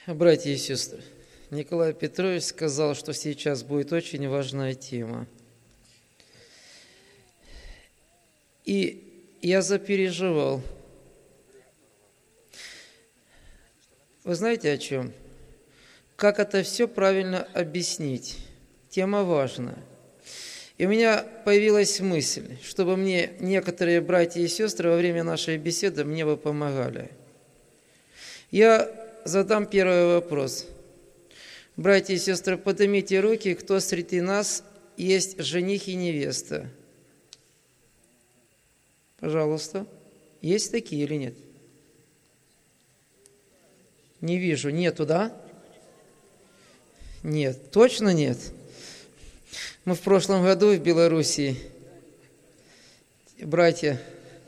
Братья и сестры, Николай Петрович сказал, что сейчас будет очень важная тема. И я запереживал. Вы знаете о чем? Как это все правильно объяснить? Тема важная. И у меня появилась мысль, чтобы мне некоторые братья и сестры во время нашей беседы мне бы помогали. Я задам первый вопрос. Братья и сестры, поднимите руки, кто среди нас есть жених и невеста. Пожалуйста. Есть такие или нет? Не вижу. Нету, да? Нет. Точно нет? Мы в прошлом году в Белоруссии, братья,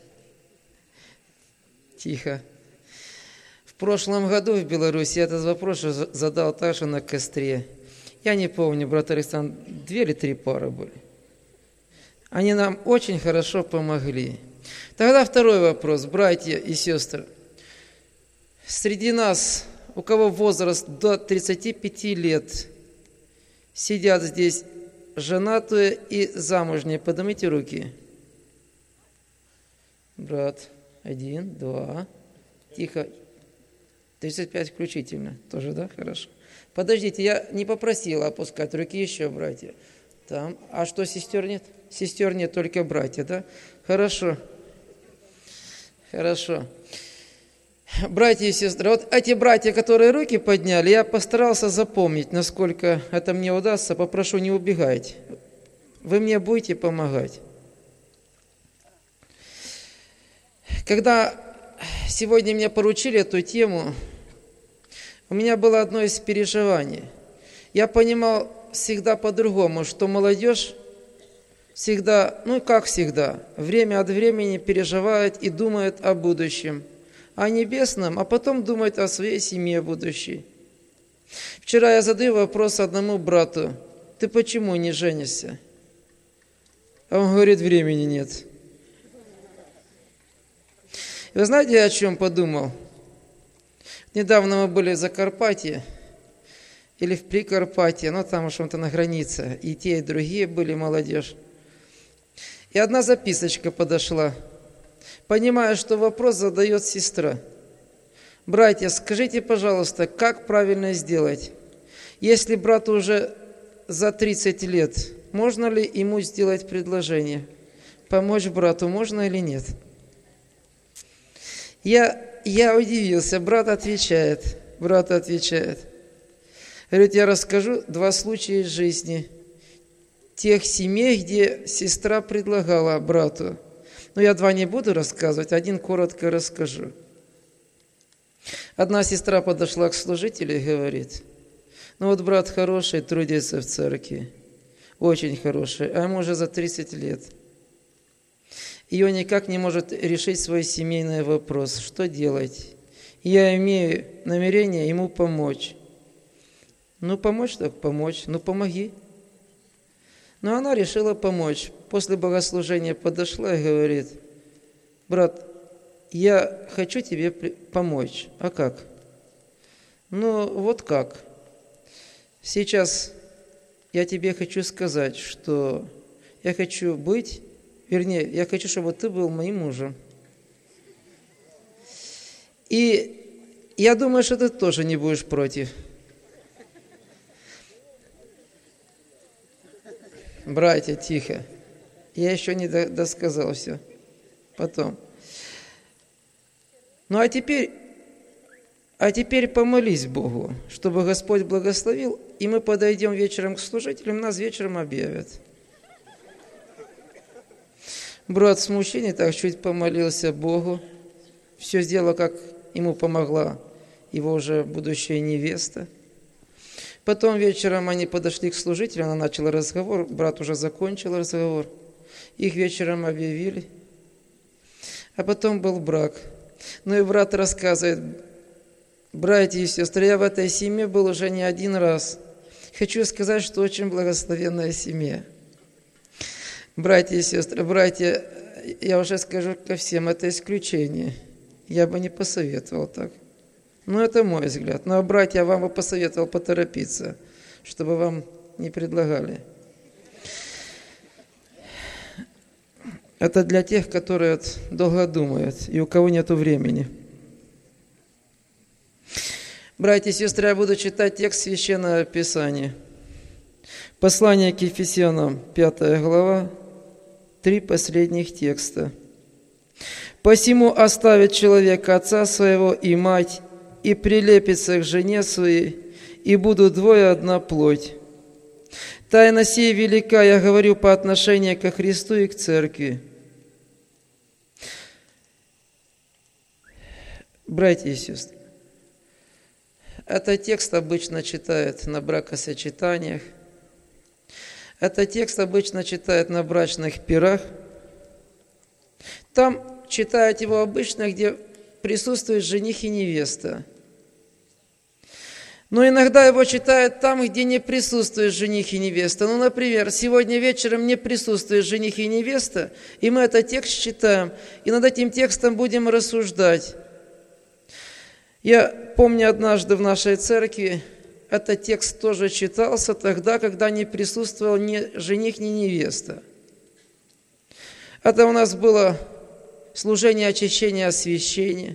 тихо. В прошлом году в Беларуси этот вопрос задал также на костре. Я не помню, брат Александр, 2 или 3 пары были. Они нам очень хорошо помогли. Тогда второй вопрос, братья и сестры. Среди нас, у кого возраст до 35 лет, сидят здесь женатые и замужние. Поднимите руки. Брат, 1, 2, тихо. 35 включительно. Тоже, да? Хорошо. Подождите, я не попросила опускать руки еще, братья. Там. А что, сестер нет? Сестер нет, только братья, да? Хорошо. Хорошо. Братья и сестры, вот эти братья, которые руки подняли, я постарался запомнить, насколько это мне удастся. Попрошу, не убегайте. Вы мне будете помогать. Когда сегодня мне поручили эту тему, у меня было одно из переживаний. Я понимал всегда по-другому, что молодежь всегда, как всегда, время от времени переживает и думает о будущем, о небесном, а потом думает о своей семье будущей. Вчера я задаю вопрос одному брату: ты почему не женишься? А он говорит: времени нет. И вы знаете, я о чем подумал? Недавно мы были в Закарпатье или в Прикарпатье, там уж на границе, и те, и другие были молодежь. И одна записочка подошла. Понимаю, что вопрос задает сестра. Братья, скажите, пожалуйста, как правильно сделать? Если брату уже за 30 лет, можно ли ему сделать предложение? Помочь брату можно или нет? Я удивился, брат отвечает. Говорит, я расскажу 2 случая из жизни тех семей, где сестра предлагала брату. Но я 2 не буду рассказывать, 1 коротко расскажу. Одна сестра подошла к служителю и говорит: брат хороший, трудится в церкви, очень хороший, а ему уже за 30 лет. И он никак не может решить свой семейный вопрос, что делать. И я имею намерение ему помочь. Помочь так помочь, помоги. Но она решила помочь. После богослужения подошла и говорит: брат, я хочу тебе помочь. А как? Вот как. Сейчас я тебе хочу сказать, что я хочу я хочу, чтобы ты был моим мужем. И я думаю, что ты тоже не будешь против. Братья, тихо. Я еще не досказал все. Потом. А теперь помолись Богу, чтобы Господь благословил, и мы подойдем вечером к служителям, нас вечером объявят. Брат в смущении так чуть помолился Богу, все сделал, как ему помогла его уже будущая невеста. Потом вечером они подошли к служителю, она начала разговор, брат уже закончил разговор, их вечером объявили. А потом был брак. И брат рассказывает: братья и сестры, я в этой семье был уже не 1 раз. Хочу сказать, что очень благословенная семья. Братья и сестры, я уже скажу ко всем, это исключение. Я бы не посоветовал так. Ну, это мой взгляд. Ну, а братья, я вам бы посоветовал поторопиться, чтобы вам не предлагали. Это для тех, которые долго думают и у кого нет времени. Братья и сестры, я буду читать текст Священного Писания. Послание к Ефесянам, 5 глава, 3 последних текста. «Посему оставит человек отца своего и мать, и прилепится к жене своей, и будут двое одна плоть. Тайна сия велика, я говорю по отношению ко Христу и к Церкви». Братья и сестры, этот текст обычно читают на бракосочетаниях, этот текст обычно читают на брачных пирах. Там читают его обычно, где присутствует жених и невеста. Но иногда его читают там, где не присутствует жених и невеста. Ну, например, сегодня вечером не присутствует жених и невеста, и мы этот текст читаем, и над этим текстом будем рассуждать. Я помню, однажды в нашей церкви этот текст тоже читался тогда, когда не присутствовал ни жених, ни невеста. Это у нас было служение очищения, освящения.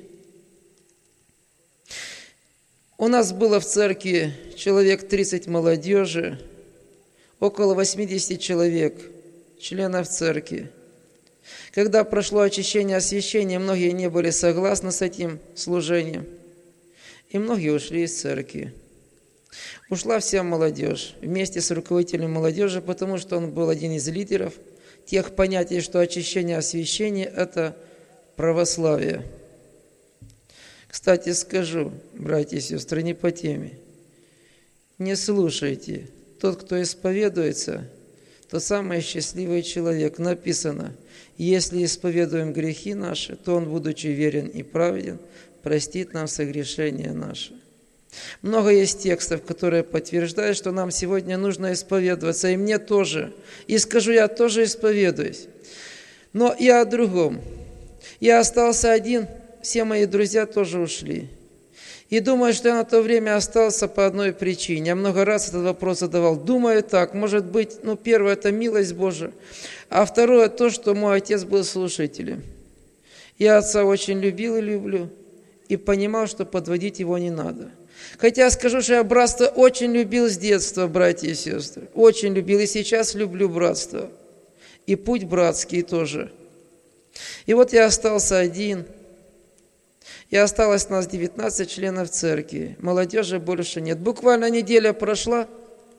У нас было в церкви человек 30 молодежи, около 80 человек, членов церкви. Когда прошло очищение, освящение, многие не были согласны с этим служением, и многие ушли из церкви. Ушла вся молодежь вместе с руководителем молодежи, потому что он был один из лидеров тех понятий, что очищение, освящение – это православие. Кстати, скажу, братья и сестры, не по теме. Не слушайте. Тот, кто исповедуется, тот самый счастливый человек. Написано, если исповедуем грехи наши, то Он, будучи верен и праведен, простит нам согрешения наши. Много есть текстов, которые подтверждают, что нам сегодня нужно исповедоваться, и мне тоже. И скажу, я тоже исповедуюсь. Но я о другом. Я остался один, все мои друзья тоже ушли. И думаю, что я на то время остался по одной причине. Я много раз этот вопрос задавал. Думаю так, может быть, первое – это милость Божия, а второе – то, что мой отец был слушателем. Я отца очень любил и люблю, и понимал, что подводить его не надо. Хотя скажу, что я братство очень любил с детства, братья и сестры. Очень любил, и сейчас люблю братство. И путь братский тоже. И вот я остался один. И осталось нас 19 членов церкви. Молодежи больше нет. Буквально неделя прошла.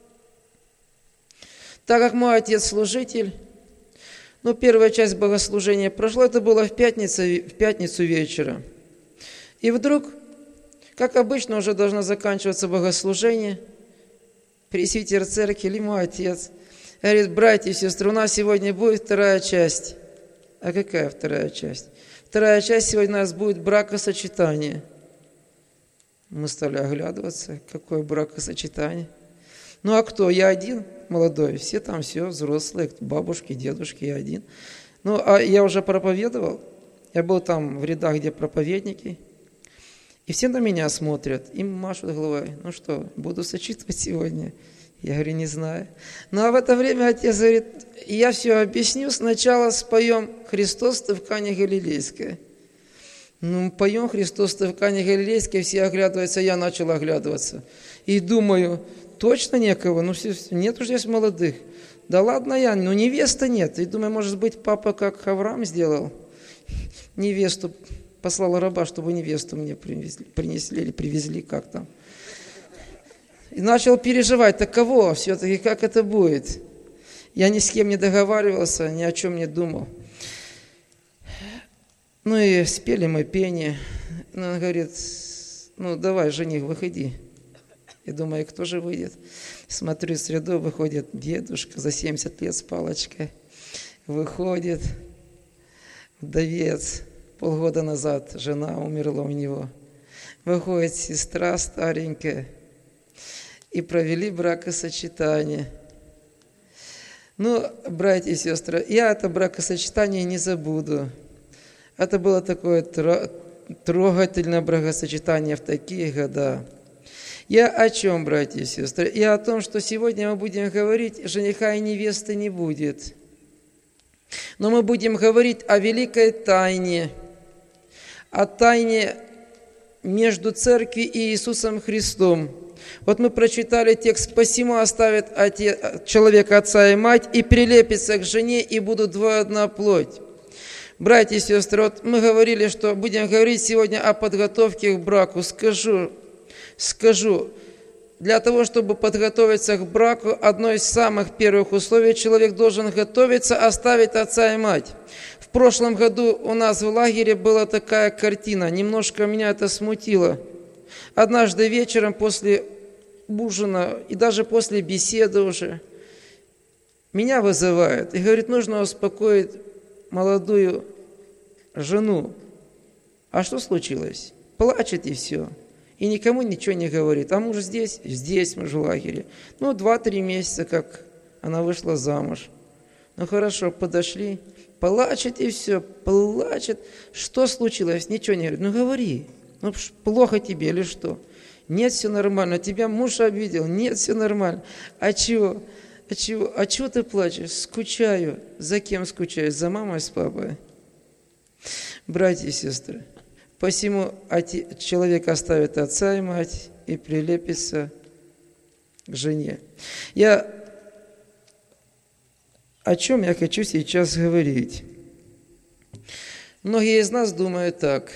Так как мой отец служитель, первая часть богослужения прошла, это было в пятницу вечером. И вдруг, как обычно, уже должно заканчиваться богослужение, пресвитер церкви или мой отец говорит: братья и сестры, у нас сегодня будет вторая часть. А какая вторая часть? Вторая часть сегодня у нас будет бракосочетание. Мы стали оглядываться, какое бракосочетание. А кто? Я один молодой, все там все взрослые, бабушки, дедушки, я один. А я уже проповедовал, я был там в рядах, где проповедники, и все на меня смотрят, им машут головой. Что, буду сочетывать сегодня? Я говорю, не знаю. А в это время отец говорит: я все объясню, сначала споем «Христос ты в Кане Галилейской». Поем «Христос ты в Кане Галилейской», все оглядываются, я начал оглядываться. И думаю, точно некого, нет уж здесь молодых. Да ладно я, невеста нет. И думаю, может быть, папа как Авраам сделал, невесту, послал раба, чтобы невесту мне принесли или привезли, как там. И начал переживать, так кого все-таки, как это будет? Я ни с кем не договаривался, ни о чем не думал. И спели мы пение. Он говорит: давай, жених, выходи. Я думаю, кто же выйдет? Смотрю, в среду выходит дедушка за 70 лет с палочкой. Выходит вдовец. Полгода назад жена умерла у него. Выходит сестра старенькая. И провели бракосочетание. Братья и сестры, я это бракосочетание не забуду. Это было такое трогательное бракосочетание в такие года. Я о чем, братья и сестры? Я о том, что сегодня мы будем говорить, жениха и невесты не будет. Но мы будем говорить о великой тайне, о тайне между церковью и Иисусом Христом. Вот мы прочитали текст: «Посему оставит человек отца и мать, и прилепится к жене, и будут два одна плоть». Братья и сестры, вот мы говорили, что будем говорить сегодня о подготовке к браку. Скажу, для того, чтобы подготовиться к браку, одно из самых первых условий: человек должен готовиться оставить отца и мать. В прошлом году у нас в лагере была такая картина, немножко меня это смутило. Однажды вечером после ужина и даже после беседы уже меня вызывают и говорит: нужно успокоить молодую жену. А что случилось? Плачет и все. И никому ничего не говорит. А муж здесь? Здесь, мы же в лагере. 2-3 месяца, как она вышла замуж. Хорошо, подошли. Плачет и все, плачет. Что случилось? Ничего не говорит. Говори. Плохо тебе или что? Нет, все нормально. Тебя муж обидел? Нет, все нормально. А чего? А чего ты плачешь? Скучаю. За кем скучаешь? За мамой с папой? Братья и сестры, посему человек оставит отца и мать и прилепится к жене. О чем я хочу сейчас говорить? Многие из нас думают так: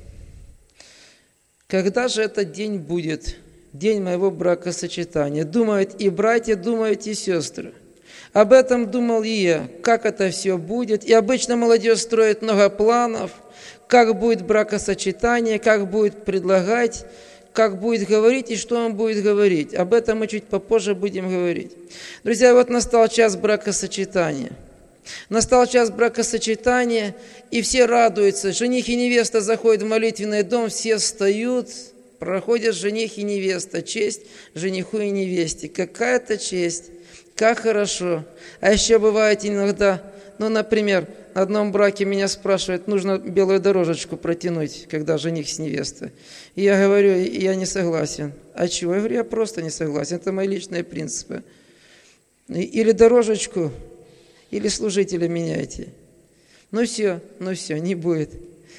когда же этот день будет? День моего бракосочетания. Думают и братья, думают и сестры. Об этом думал и я, как это все будет. И обычно молодежь строит много планов, как будет бракосочетание, как будет предлагать, как будет говорить и что он будет говорить. Об этом мы чуть попозже будем говорить. Друзья, вот настал час бракосочетания. Настал час бракосочетания, и все радуются. Жених и невеста заходят в молитвенный дом, все встают. Проходят жених и невеста, честь жениху и невесте. Какая-то честь, как хорошо. А еще бывает иногда, например, на одном браке меня спрашивают: нужно белую дорожечку протянуть, когда жених с невестой. И я говорю: я не согласен. А чего? Я говорю: я просто не согласен, это мои личные принципы. Или дорожечку, или служителя меняйте. Все, не будет.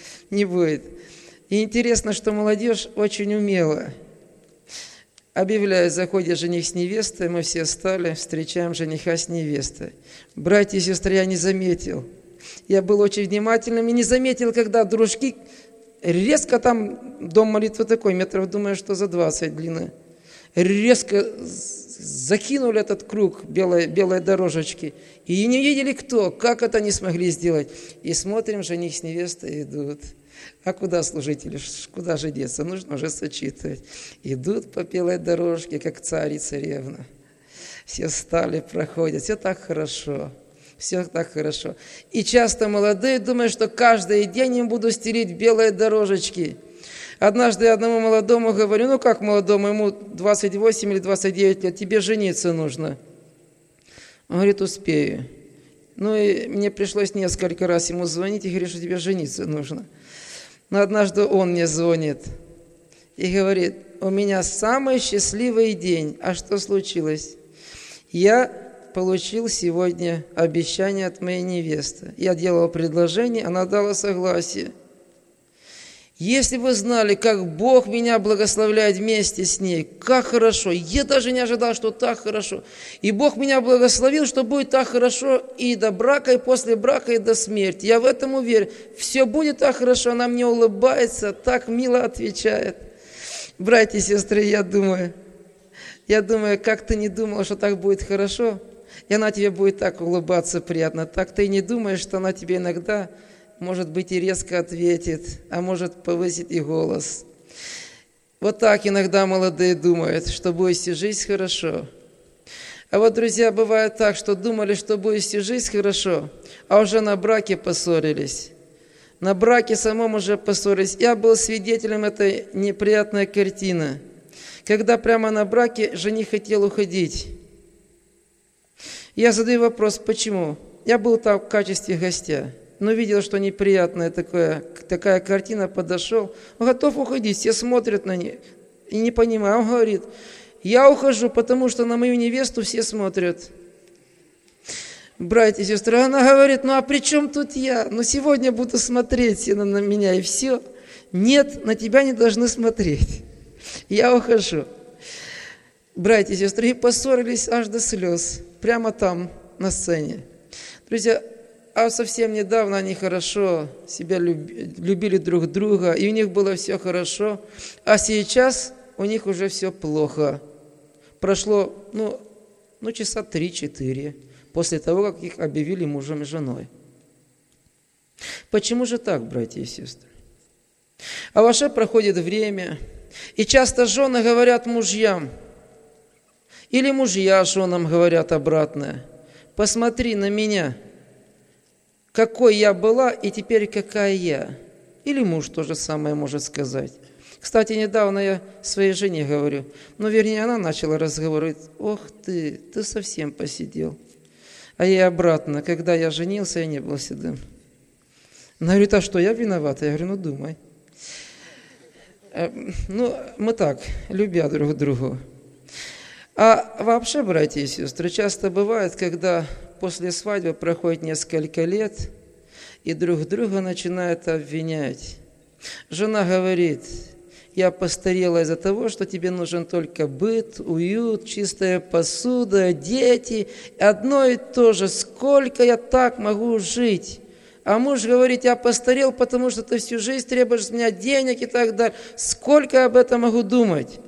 И интересно, что молодежь очень умела. Объявляет: заходит жених с невестой, мы все встали, встречаем жениха с невестой. Братья и сестры, я не заметил. Я был очень внимательным и не заметил, когда дружки резко, там дом молитвы такой, метров, думаю, что за 20 длины, резко закинули этот круг белой дорожечки. И не видели кто, как это не смогли сделать. И смотрим, жених с невестой идут. А куда служители? Куда же деться? Нужно уже сочетывать. Идут по белой дорожке, как царь и царевна. Все встали, проходят. Все так хорошо. И часто молодые думают, что каждый день им буду стелить белые дорожечки. Однажды я одному молодому говорю: как молодому, ему 28 или 29 лет, тебе жениться нужно. Он говорит: успею. И мне пришлось несколько раз ему звонить и говорить, что тебе жениться нужно. Но однажды он мне звонит и говорит: у меня самый счастливый день. А что случилось? Я получил сегодня обещание от моей невесты. Я делал предложение, она дала согласие. Если вы знали, как Бог меня благословляет вместе с ней, как хорошо. Я даже не ожидал, что так хорошо. И Бог меня благословил, что будет так хорошо и до брака, и после брака, и до смерти. Я в этом уверен. Все будет так хорошо. Она мне улыбается, так мило отвечает. Братья и сестры, я думаю, как ты не думал, что так будет хорошо, и она тебе будет так улыбаться приятно. Так ты и не думаешь, что она тебе иногда, может быть, и резко ответит, а может повысить и голос. Вот так иногда молодые думают, что будет всю жизнь хорошо. А вот, друзья, бывает так, что думали, что будет всю жизнь хорошо, а уже на браке поссорились. На браке самом уже поссорились. Я был свидетелем этой неприятной картины, когда прямо на браке жених хотел уходить. Я задаю вопрос: почему? Я был там в качестве гостя. но видел, что неприятная такая картина, подошел, он готов уходить, все смотрят на нее и не понимаю. Он говорит: я ухожу, потому что на мою невесту все смотрят. Братья и сестры, она говорит: ну а при чем тут я? Ну сегодня буду смотреть все на меня и все. Нет, на тебя не должны смотреть. Я ухожу. Братья и сестры, и поссорились аж до слез, прямо там, на сцене. Друзья, а совсем недавно они хорошо себя любили друг друга, и у них было все хорошо, а сейчас у них уже все плохо. Прошло, часа 3-4 после того, как их объявили мужем и женой. Почему же так, братья и сестры? А ваше проходит время, и часто жены говорят мужьям, или мужья женам говорят обратное: посмотри на меня, какой я была и теперь какая я. Или муж то же самое может сказать. Кстати, недавно я своей жене говорю, она начала разговаривать: ох ты совсем посидел. А я обратно: когда я женился, я не был седым. Она говорит: а что, я виновата? Я говорю: думай. Мы так, любя друг друга. А вообще, братья и сестры, часто бывает, когда после свадьбы проходит несколько лет, и друг друга начинают обвинять. Жена говорит: я постарела из-за того, что тебе нужен только быт, уют, чистая посуда, дети. Одно и то же, сколько я так могу жить? А муж говорит: я постарел, потому что ты всю жизнь требуешь с меня денег и так далее. Сколько я об этом могу думать?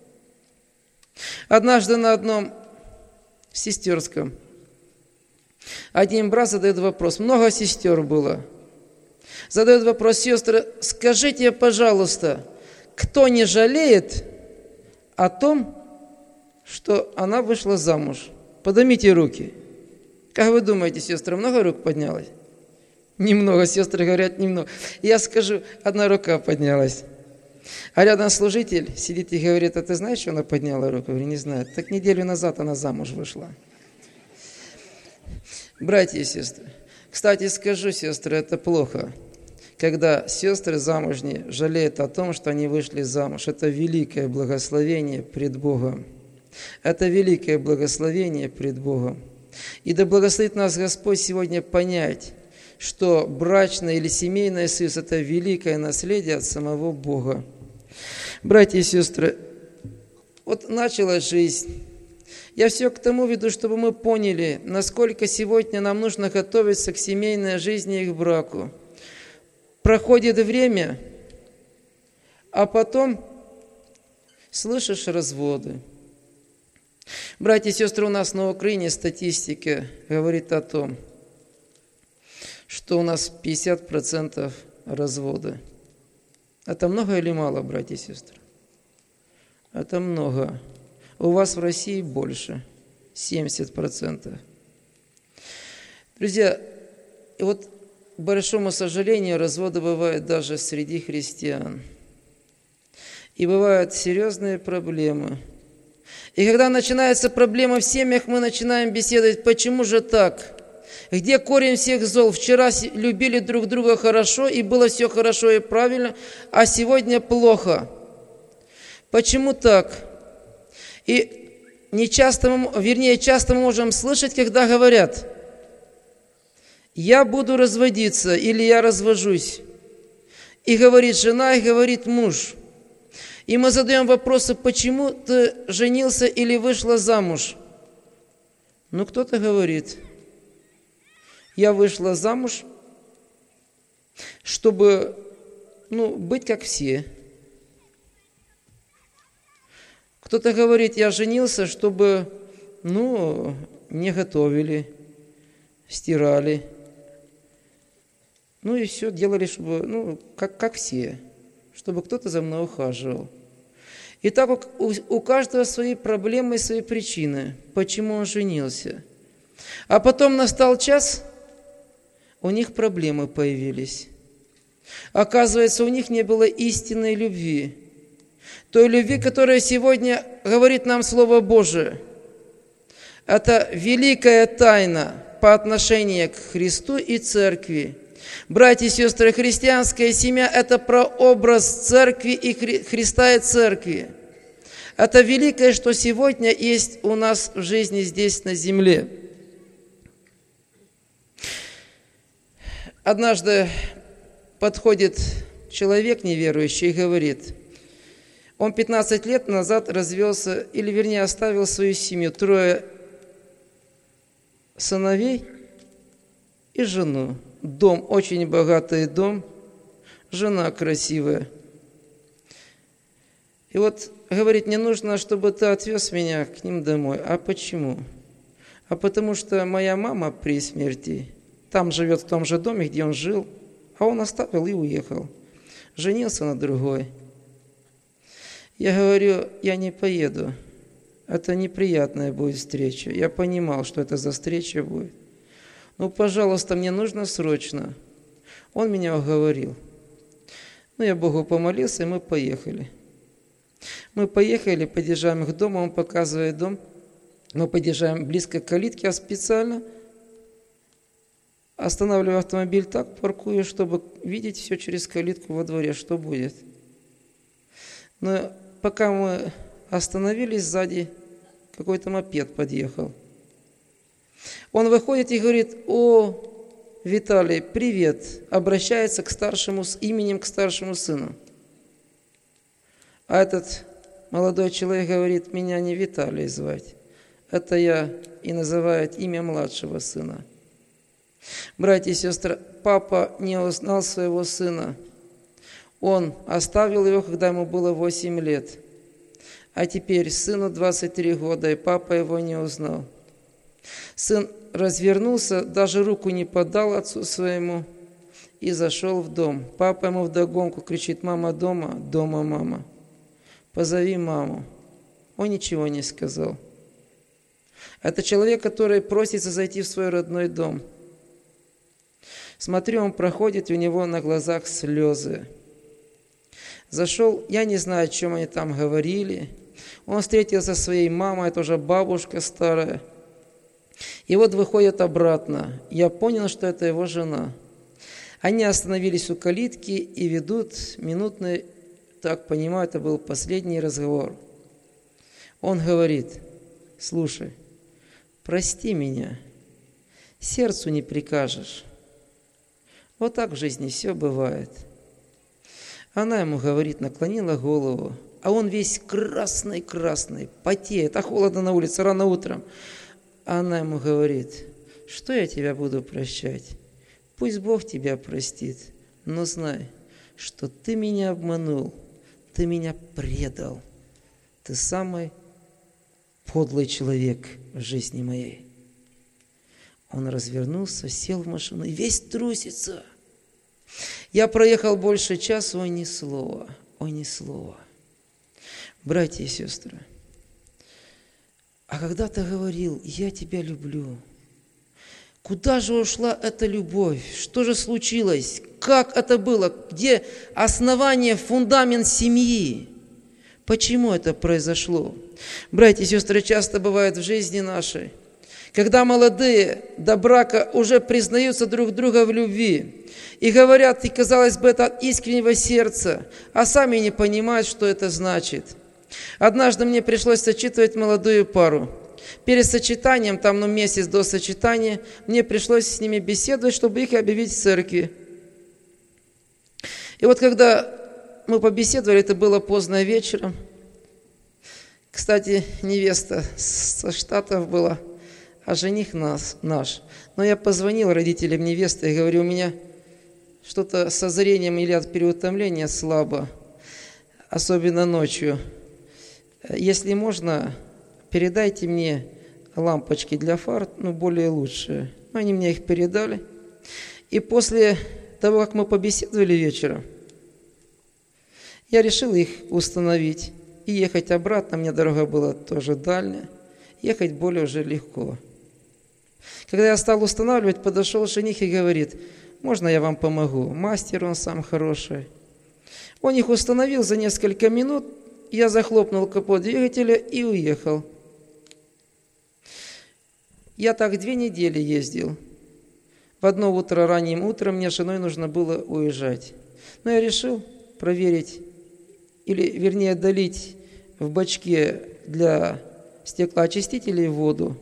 Однажды на одном сестерском один брат задает вопрос. Много сестер было. Задает вопрос: сестры, скажите, пожалуйста, кто не жалеет о том, что она вышла замуж? Поднимите руки. Как вы думаете, сестры, много рук поднялось? Немного, сестры говорят, немного. Я скажу, одна рука поднялась. А рядом служитель сидит и говорит: а ты знаешь, что она подняла руку? Я говорю: не знаю. Так неделю назад она замуж вышла. Братья и сестры, кстати, скажу, сестры, это плохо, когда сестры замужние жалеют о том, что они вышли замуж. Это великое благословение пред Богом. Это великое благословение пред Богом. И да благословит нас Господь сегодня понять, что брачный или семейный союз – это великое наследие от самого Бога. Братья и сестры, вот началась жизнь. Я все к тому веду, чтобы мы поняли, насколько сегодня нам нужно готовиться к семейной жизни и к браку. Проходит время, а потом слышишь разводы. Братья и сестры, у нас на Украине статистика говорит о том, что у нас 50% развода. Это много или мало, братья и сестры? Это много. У вас в России больше, 70%. Друзья, и вот, к большому сожалению, разводы бывают даже среди христиан. И бывают серьезные проблемы. И когда начинаются проблемы в семьях, мы начинаем беседовать: почему же так? Где корень всех зол? Вчера любили друг друга хорошо, и было все хорошо и правильно, а сегодня плохо. Почему так? И часто мы можем слышать, когда говорят: я буду разводиться, или я развожусь. И говорит жена, и говорит муж. И мы задаем вопросы: почему ты женился или вышла замуж? Кто-то говорит: я вышла замуж, чтобы, быть как все. Кто-то говорит: я женился, чтобы, мне готовили, стирали. И все делали, чтобы, как все, чтобы кто-то за мной ухаживал. И так у каждого свои проблемы и свои причины, почему он женился. А потом настал час, у них проблемы появились. Оказывается, у них не было истинной любви. Той любви, которая сегодня говорит нам Слово Божие. Это великая тайна по отношению к Христу и Церкви. Братья и сестры, христианская семья – это прообраз церкви и Христа и церкви. Это великое, что сегодня есть у нас в жизни здесь на земле. Однажды подходит человек неверующий и говорит, он 15 лет назад развелся, или вернее оставил свою семью, 3 сыновей и жену. Дом, очень богатый дом, жена красивая. И вот говорит, мне нужно, чтобы ты отвез меня к ним домой. А почему? А потому что моя мама при смерти там живет в том же доме, где он жил, а он оставил и уехал. Женился на другой. Я говорю, я не поеду. Это неприятная будет встреча. Я понимал, что это за встреча будет. Ну, пожалуйста, мне нужно срочно. Он меня уговорил. Ну, я Богу помолился, и мы поехали. Мы поехали, подъезжаем к дому, он показывает дом. Мы подъезжаем близко к калитке, а специально останавливаю автомобиль так, паркую, чтобы видеть все через калитку во дворе, что будет. Но пока мы остановились, сзади какой-то мопед подъехал. Он выходит и говорит, о, Виталий, привет, обращается к старшему, с именем к старшему сыну. А этот молодой человек говорит, меня не Виталий звать, это я, и называет имя младшего сына. Братья и сестры, папа не узнал своего сына. Он оставил его, когда ему было 8 лет. А теперь сыну 23 года, и папа его не узнал. Сын развернулся, даже руку не подал отцу своему и зашел в дом. Папа ему вдогонку кричит, мама дома, дома мама. Позови маму. Он ничего не сказал. Это человек, который просится зайти в свой родной дом. Смотрю, он проходит, и у него на глазах слезы. Зашел, я не знаю, о чем они там говорили. Он встретился со своей мамой, это уже бабушка старая. И вот выходит обратно. Я понял, что это его жена. Они остановились у калитки и ведут минутный, так понимаю, это был последний разговор. Он говорит, слушай, прости меня, сердцу не прикажешь. Вот так в жизни все бывает. Она ему говорит, наклонила голову, а он весь красный, потеет, а холодно на улице, рано утром. А она ему говорит, что я тебя буду прощать? Пусть Бог тебя простит, но знай, что ты меня обманул, ты меня предал. Ты самый подлый человек в жизни моей. Он развернулся, сел в машину и весь трусится. Я проехал больше часа, ой, ни слова. Братья и сестры, а когда ты говорил, я тебя люблю, куда же ушла эта любовь? Что же случилось? Как это было? Где основание, фундамент семьи? Почему это произошло? Братья и сестры, часто бывает в жизни нашей, когда молодые до брака уже признаются друг друга в любви и говорят, и казалось бы, это от искреннего сердца, а сами не понимают, что это значит. Однажды мне пришлось сочетывать молодую пару. Перед сочетанием, месяц до сочетания, мне пришлось с ними беседовать, чтобы их объявить в церкви. И вот когда мы побеседовали, это было поздно вечером. Кстати, невеста со Штатов была, а жених наш. Но я позвонил родителям невесты и говорю, у меня что-то со зрением или от переутомления слабо, особенно ночью. Если можно, передайте мне лампочки для фар, более лучшие. Они мне их передали. И после того, как мы побеседовали вечером, я решил их установить и ехать обратно. Мне дорога была тоже дальняя. Ехать более уже легко. Когда я стал устанавливать, подошел жених и говорит, можно я вам помогу? Мастер он сам хороший. Он их установил за несколько минут. Я захлопнул капот двигателя и уехал. Я так 2 недели ездил. В одно утро, ранним утром, мне с женой нужно было уезжать. Но я решил проверить, или вернее долить в бачке для стеклоочистителей воду.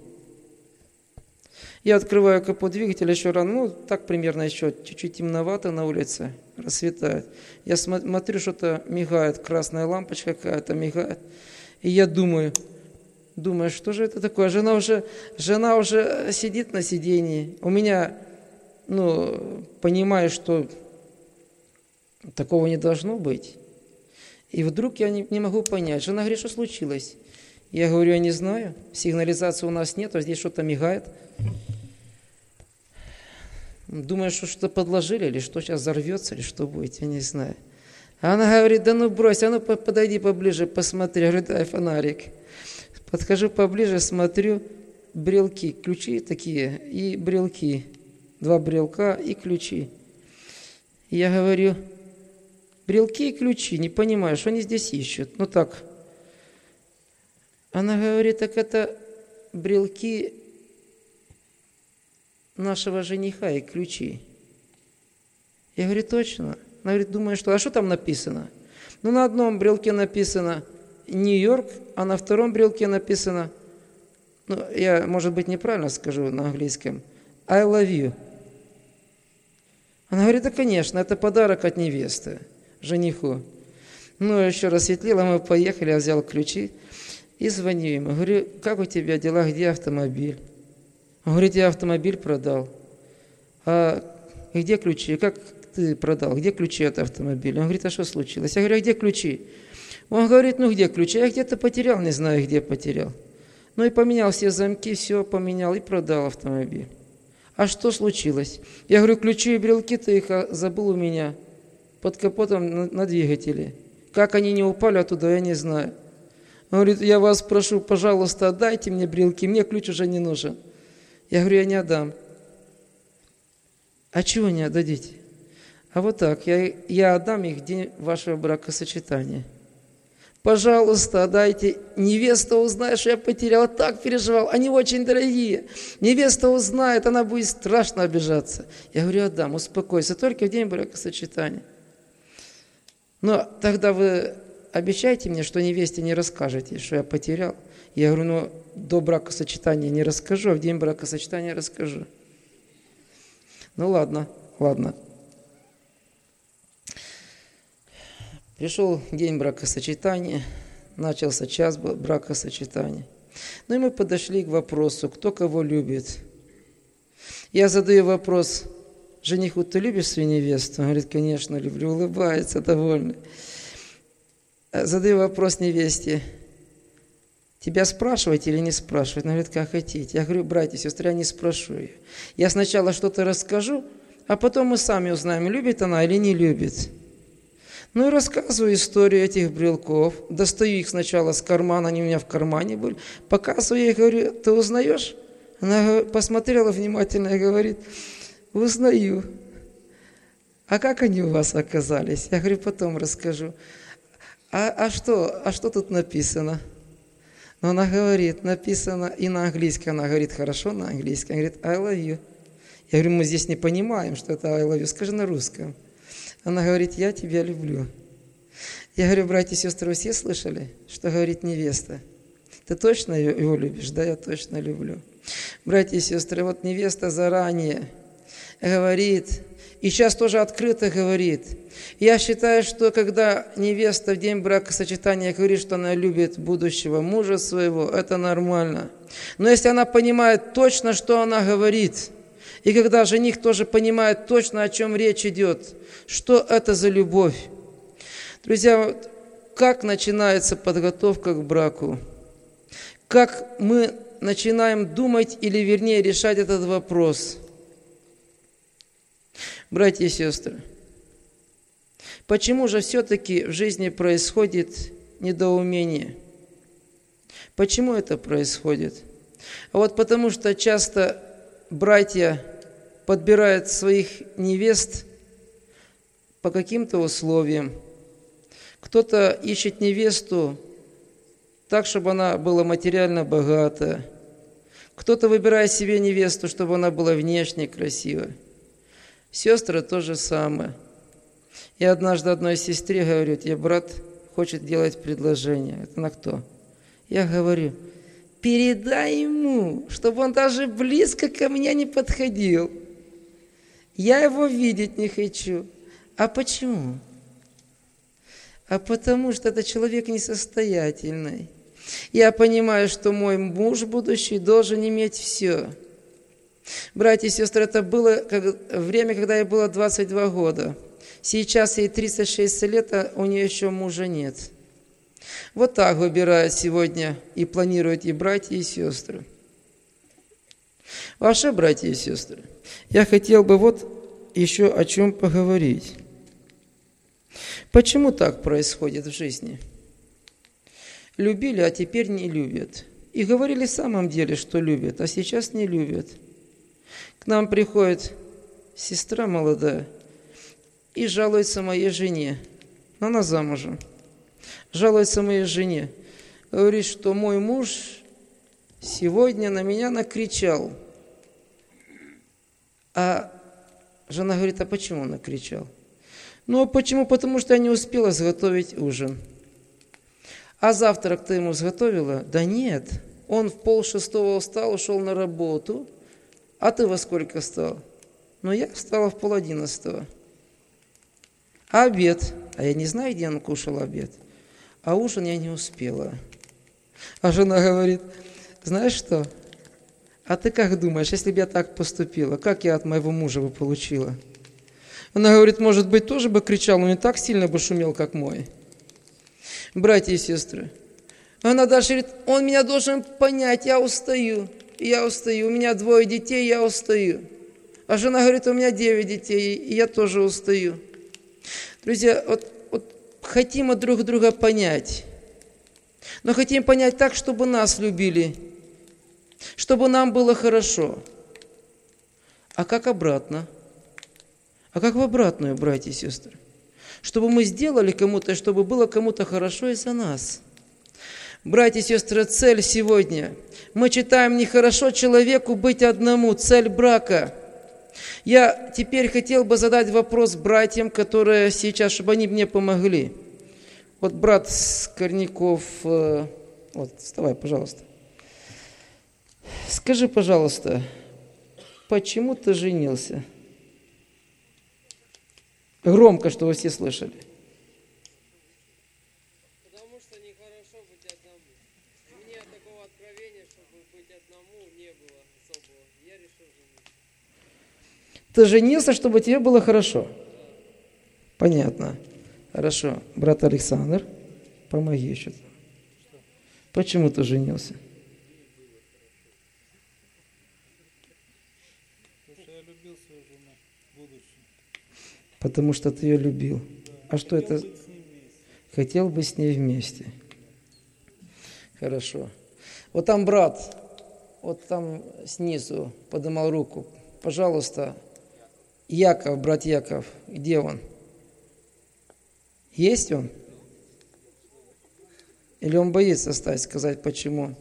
Я открываю капот двигателя еще рано, так примерно еще чуть-чуть темновато на улице, рассветает. Я смотрю, что-то мигает, красная лампочка какая-то мигает. И я думаю, что же это такое? Жена уже сидит на сиденье. У меня, понимаю, что такого не должно быть. И вдруг я не могу понять. Жена говорит, что случилось? Я говорю, я не знаю. Сигнализации у нас нет, а здесь что-то мигает. Думаю, что что-то подложили, или что сейчас взорвется, или что будет, я не знаю. А она говорит, да ну брось, подойди поближе, посмотри. Я говорю, дай фонарик. Подхожу поближе, смотрю, брелки, ключи такие и брелки. 2 брелка и ключи. И я говорю, брелки и ключи, не понимаю, что они здесь ищут. Так. Она говорит, так это брелки нашего жениха и ключи. Я говорю, точно? Она говорит, думаю, что... А что там написано? На одном брелке написано Нью-Йорк, а на втором брелке написано, я, может быть, неправильно скажу на английском, I love you. Она говорит, да, конечно, это подарок от невесты, жениху. Еще рассветлело, мы поехали, я взял ключи и звоню ему. Говорю, как у тебя дела, где автомобиль? Он говорит, я автомобиль продал. А где ключи? Как ты продал? Где ключи от автомобиля? Он говорит, а что случилось? Я говорю, а где ключи? Он говорит, где ключи? Я где-то потерял, не знаю, где потерял. И поменял все замки, все поменял и продал автомобиль. А что случилось? Я говорю, ключи и брелки ты их забыл у меня под капотом на двигателе. Как они не упали оттуда, я не знаю. Он говорит, я вас прошу, пожалуйста, отдайте мне брелки, мне ключ уже не нужен. Я говорю, я не отдам. А чего не отдадите? А вот так, я отдам их в день вашего бракосочетания. Пожалуйста, отдайте. Невеста узнает, что я потерял, так переживал. Они очень дорогие. Невеста узнает, она будет страшно обижаться. Я говорю, отдам, успокойся, только в день бракосочетания. Но тогда вы обещайте мне, что невесте не расскажете, что я потерял. Я говорю, до бракосочетания не расскажу, а в день бракосочетания расскажу. Ладно. Пришел день бракосочетания, начался час бракосочетания. И мы подошли к вопросу, кто кого любит. Я задаю вопрос жениху, ты любишь свою невесту? Он говорит, конечно, люблю, улыбается, довольный. Задаю вопрос невесте, тебя спрашивать или не спрашивать? Она говорит, как хотите. Я говорю, братья и сестры, я не спрошу ее. Я сначала что-то расскажу, а потом мы сами узнаем, любит она или не любит. И рассказываю историю этих брелков, достаю их сначала с кармана, они у меня в кармане были, показываю ей, говорю, ты узнаешь? Она посмотрела внимательно и говорит, узнаю. А как они у вас оказались? Я говорю, потом расскажу. А что тут написано? Она говорит, написано и на английском. Она говорит, хорошо на английском. Она говорит, I love you. Я говорю, мы здесь не понимаем, что это I love you. Скажи на русском. Она говорит, я тебя люблю. Я говорю, братья и сестры, вы все слышали, что говорит невеста? Ты точно его любишь? Да, я точно люблю. Братья и сестры, вот невеста заранее говорит, и сейчас тоже открыто говорит. Я считаю, что когда невеста в день бракосочетания говорит, что она любит будущего мужа своего, это нормально. Но если она понимает точно, что она говорит, и когда жених тоже понимает точно, о чем речь идет, что это за любовь. Друзья, как начинается подготовка к браку? Как мы начинаем думать, или вернее решать этот вопрос? Братья и сестры, почему же все-таки в жизни происходит недоумение? Почему это происходит? А вот потому что часто братья подбирают своих невест по каким-то условиям. Кто-то ищет невесту так, чтобы она была материально богатая. Кто-то выбирает себе невесту, чтобы она была внешне красивой. Сестры то же самое. Я однажды одной сестре говорю: тебе брат хочет делать предложение. Это на кто? Я говорю: передай ему, чтобы он даже близко ко мне не подходил. Я его видеть не хочу. А почему? А потому что это человек несостоятельный. Я понимаю, что мой муж будущий должен иметь все. Братья и сестры, это было время, когда ей было 22 года. Сейчас ей 36 лет, а у нее еще мужа нет. Вот так выбирают сегодня и планируют и братья, и сестры. Ваши братья и сестры, я хотел бы вот еще о чем поговорить. Почему так происходит в жизни? Любили, а теперь не любят. И говорили в самом деле, что любят, а сейчас не любят. К нам приходит сестра молодая и жалуется моей жене. Она замужем. Жалуется моей жене. Говорит, что мой муж сегодня на меня накричал. А жена говорит: а почему он накричал? Ну, а почему? Потому что я не успела сготовить ужин. А завтрак ты ему сготовила? Да нет. Он в 5:30 встал, ушел на работу. А ты во сколько встал? Ну, я встала в 10:30. А обед? А я не знаю, где он кушал обед. А ужин я не успела. А жена говорит: знаешь что? А ты как думаешь, если бы я так поступила, как я от моего мужа бы получила? Она говорит: может быть, тоже бы кричал, но не так сильно бы шумел, как мой. Братья и сестры, она дальше говорит: он меня должен понять, я устаю, у меня 2 детей, я устаю. А жена говорит: у меня 9 детей, и я тоже устаю. Друзья, вот хотим мы друг друга понять, но хотим понять так, чтобы нас любили, чтобы нам было хорошо. А как обратно? А как в обратную, братья и сестры? Чтобы мы сделали кому-то, чтобы было кому-то хорошо из-за нас. Братья и сестры, цель сегодня. Мы читаем: нехорошо человеку быть одному, цель брака. Я теперь хотел бы задать вопрос братьям, которые сейчас, чтобы они мне помогли. Вот брат Скорняков, вот, вставай, пожалуйста. Скажи, пожалуйста, почему ты женился? Громко, чтобы все слышали. Потому что нехорошо быть одному. У меня такого откровения, чтобы быть одному, не было особого. Я решил жениться. Ты женился, чтобы тебе было хорошо? Понятно. Хорошо. Брат Александр, помоги еще. Почему ты женился? Потому что я любил свою жену, будущую. Потому что ты ее любил. Да. А что это? Быть с ней вместе. Хотел бы с ней вместе. Хорошо. Вот там брат, вот там снизу поднимал руку. Пожалуйста, Яков, брат Яков, где он? Есть он? Или он боится стать, сказать почему?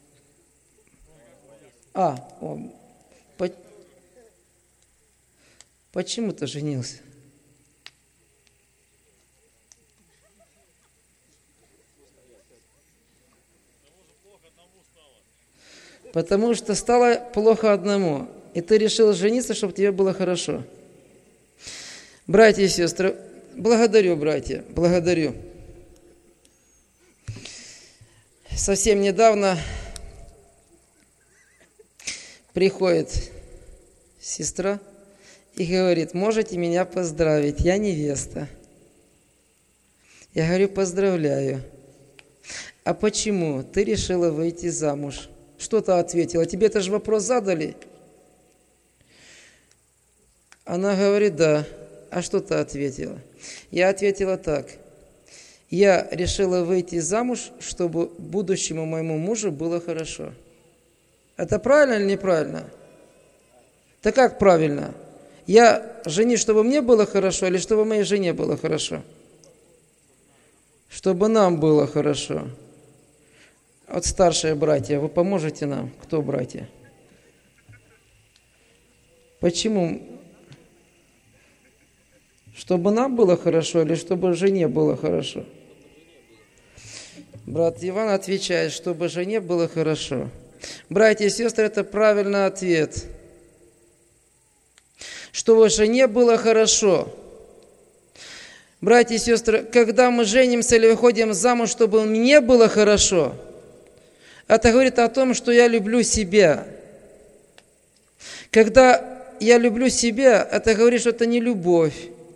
Он. Почему ты женился? Потому что стало плохо одному. И ты решил жениться, чтобы тебе было хорошо. Братья и сестры, благодарю, братья, благодарю. Совсем недавно приходит сестра и говорит: можете меня поздравить, я невеста. Я говорю: поздравляю. А почему ты решила выйти замуж? Что-то ответила. Тебе это же вопрос задали? Она говорит: да. А что ты ответила? Я ответила так: я решила выйти замуж, чтобы будущему моему мужу было хорошо. Это правильно или неправильно? Да как правильно? Я женюсь, чтобы мне было хорошо, или чтобы моей жене было хорошо? Чтобы нам было хорошо. Вот старшие братья, вы поможете нам? Кто братья? Почему Чтобы нам было хорошо или чтобы жене было хорошо? Брат Иван отвечает, чтобы жене было хорошо. Братья и сестры, это правильный ответ. Чтобы жене было хорошо. Братья и сестры, когда мы женимся или выходим замуж, чтобы мне было хорошо, это говорит о том, что я люблю себя. Когда я люблю себя, это говорит, что это не любовь,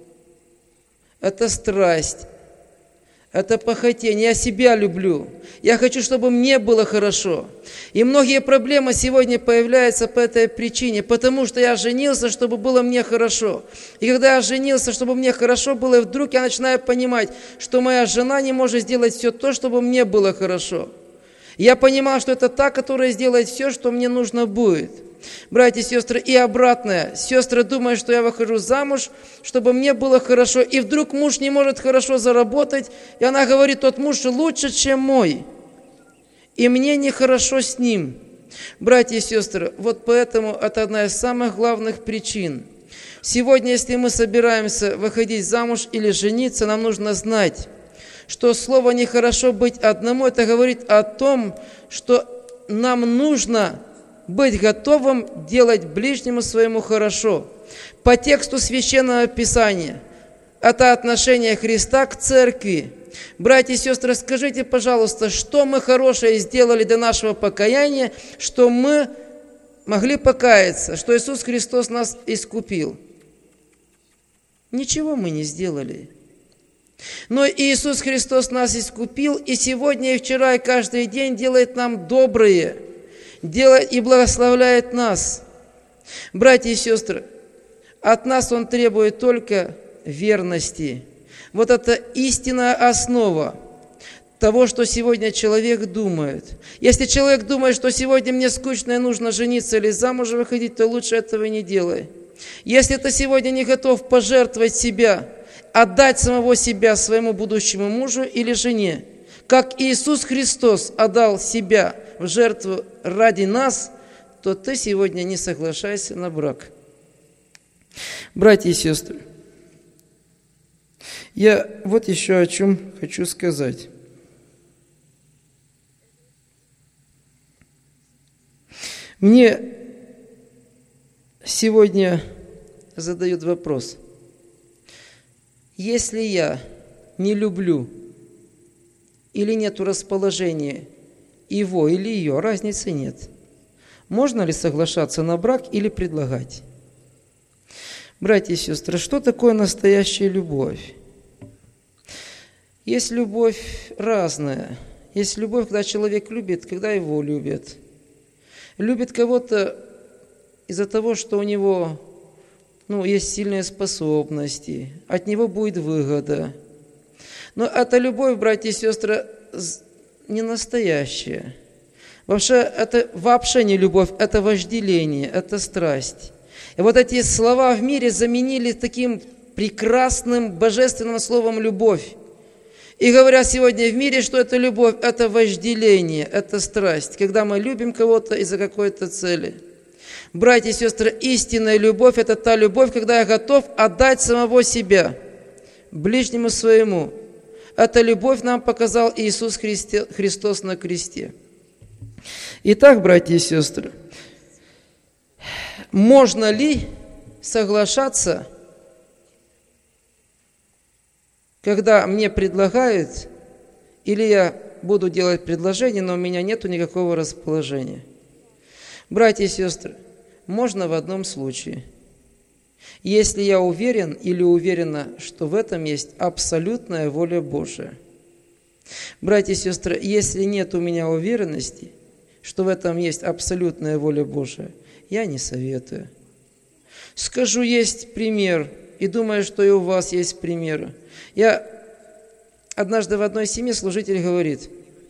это страсть, это похотение. Я себя люблю. Я хочу, чтобы мне было хорошо. И многие проблемы сегодня появляются по этой причине, потому что я женился, чтобы было мне хорошо. И когда я женился, чтобы мне хорошо было, и вдруг я начинаю понимать, что моя жена не может сделать все то, чтобы мне было хорошо. Я понимал, что это та, которая сделает все, что мне нужно будет. Братья и сестры, и обратное. Сестры думают, что я выхожу замуж, чтобы мне было хорошо. И вдруг муж не может хорошо заработать, и она говорит, тот муж лучше, чем мой. И мне нехорошо с ним. Братья и сестры, вот поэтому это одна из самых главных причин. Сегодня, если мы собираемся выходить замуж или жениться, нам нужно знать, что слово «нехорошо быть одному» это говорит о том, что нам нужно быть готовым делать ближнему своему хорошо. По тексту Священного Писания это отношение Христа к церкви. Братья и сестры, скажите, пожалуйста, что мы хорошее сделали до нашего покаяния, что мы могли покаяться, что Иисус Христос нас искупил? Ничего мы не сделали. Но Иисус Христос нас искупил, и сегодня, и вчера, и каждый день делает нам доброе, делает и благословляет нас. Братья и сестры, от нас Он требует только верности. Вот это истинная основа того, что сегодня человек думает. Если человек думает, что сегодня мне скучно и нужно жениться или замуж выходить, то лучше этого не делай. Если ты сегодня не готов пожертвовать себя, отдать самого себя своему будущему мужу или жене, как Иисус Христос отдал себя в жертву ради нас, то ты сегодня не соглашайся на брак. Братья и сестры, я вот еще о чем хочу сказать. Мне сегодня задают вопрос. Если я не люблю или нету расположения его или ее, разницы нет. Можно ли соглашаться на брак или предлагать? Братья и сестры, что такое настоящая любовь? Есть любовь разная. Есть любовь, когда человек любит, когда его любят. Любит кого-то из-за того, что у него есть сильные способности, от него будет выгода. Но эта любовь, братья и сестры, не настоящая. Это вообще не любовь, это вожделение, это страсть. И вот эти слова в мире заменили таким прекрасным, божественным словом «любовь». И говорят сегодня в мире, что это любовь, это вожделение, это страсть, когда мы любим кого-то из-за какой-то цели. Братья и сестры, истинная любовь – это та любовь, когда я готов отдать самого себя ближнему своему. Эта любовь нам показал Иисус Христос на кресте. Итак, братья и сестры, можно ли соглашаться, когда мне предлагают, или я буду делать предложение, но у меня нет никакого расположения? Братья и сестры, можно в одном случае. Если я уверен или уверена, что в этом есть абсолютная воля Божия. Братья и сестры, если нет у меня уверенности, что в этом есть абсолютная воля Божия, я не советую. Скажу, есть пример, и думаю, что и у вас есть примеры. Однажды в одной семье служитель говорит,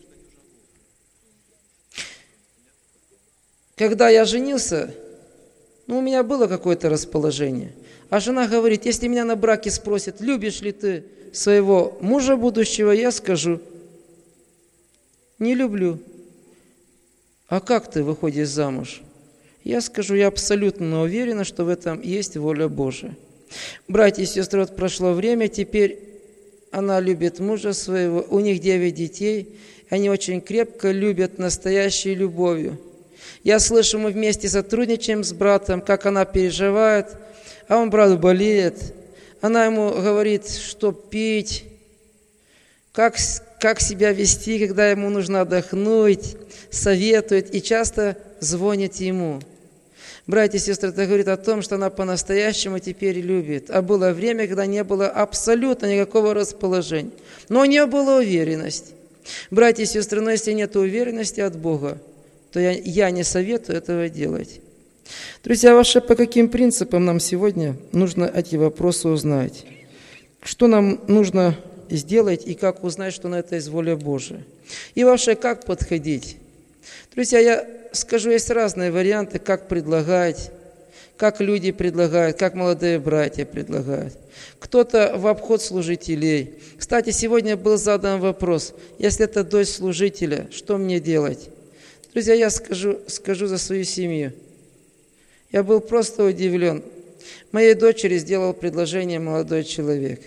когда я женился, у меня было какое-то расположение. А жена говорит, если меня на браке спросят, любишь ли ты своего мужа будущего, я скажу, не люблю. А как ты выходишь замуж? Я скажу, я абсолютно уверена, что в этом есть воля Божия. Братья и сестры, вот прошло время, теперь она любит мужа своего, у них 9 детей, они очень крепко любят настоящей любовью. Я слышу, мы вместе сотрудничаем с братом, как она переживает, а он, брат, болеет. Она ему говорит, что пить, как себя вести, когда ему нужно отдохнуть, советует и часто звонит ему. Братья и сестры, это говорит о том, что она по-настоящему теперь любит. А было время, когда не было абсолютно никакого расположения. Но у нее была уверенность. Братья и сестры, но если нет уверенности от Бога, то я не советую этого делать. Друзья, вообще по каким принципам нам сегодня нужно эти вопросы узнать? Что нам нужно сделать и как узнать, что на это есть воля Божия? И вообще, как подходить? Друзья, я скажу, есть разные варианты, как предлагать, как люди предлагают, как молодые братья предлагают. Кто-то в обход служителей. Кстати, сегодня был задан вопрос, если это дочь служителя, что мне делать? Друзья, я скажу за свою семью. Я был просто удивлен. Моей дочери сделал предложение молодой человек.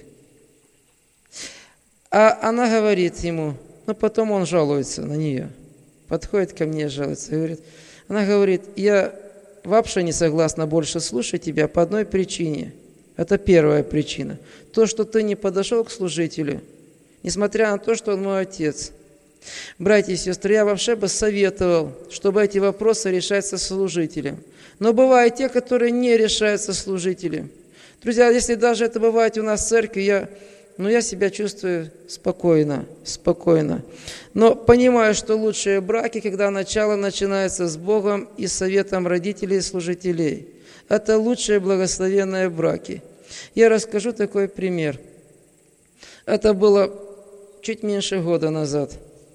А она говорит ему, но потом он жалуется на нее. Подходит ко мне, жалуется. Она говорит, я вообще не согласна больше слушать тебя по одной причине. Это первая причина. То, что ты не подошел к служителю, несмотря на то, что он мой отец. Братья и сестры, я вообще бы советовал, чтобы эти вопросы решать со служителем. Но бывают те, которые не решаются служителем. Друзья, если даже это бывает у нас в церкви, я себя чувствую спокойно. Но понимаю, что лучшие браки, когда начало начинается с Богом и советом родителей и служителей. Это лучшие благословенные браки. Я расскажу такой пример. Это было чуть меньше года назад.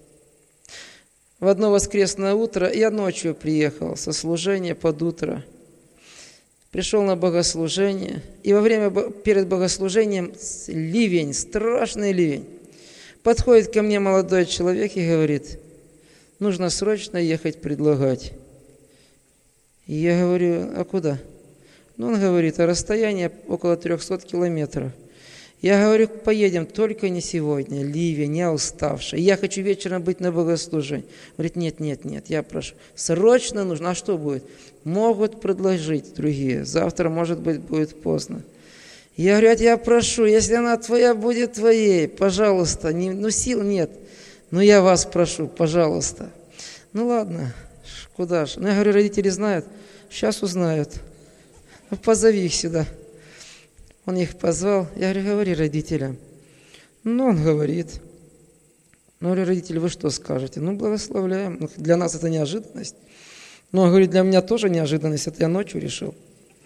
В одно воскресное утро я ночью приехал со служения под утро. Пришел на богослужение, и перед богослужением ливень, страшный ливень. Подходит ко мне молодой человек и говорит, нужно срочно ехать предлагать. И я говорю, а куда? Он говорит, расстояние около 300 километров. Я говорю, поедем, только не сегодня, ливень, я уставший, я хочу вечером быть на богослужении. Говорит, нет, я прошу, срочно нужно, а что будет? Могут предложить другие, завтра, может быть, будет поздно. Я говорю, я прошу, если она твоя, будет твоей, пожалуйста, сил нет, я вас прошу, пожалуйста. Ладно, куда же? Я говорю, родители знают, сейчас узнают, позови их сюда. Он их позвал. Я говорю родителям. Он говорит. Говорю, родители, вы что скажете? Благословляем. Для нас это неожиданность. Он говорит, для меня тоже неожиданность. Это я ночью решил.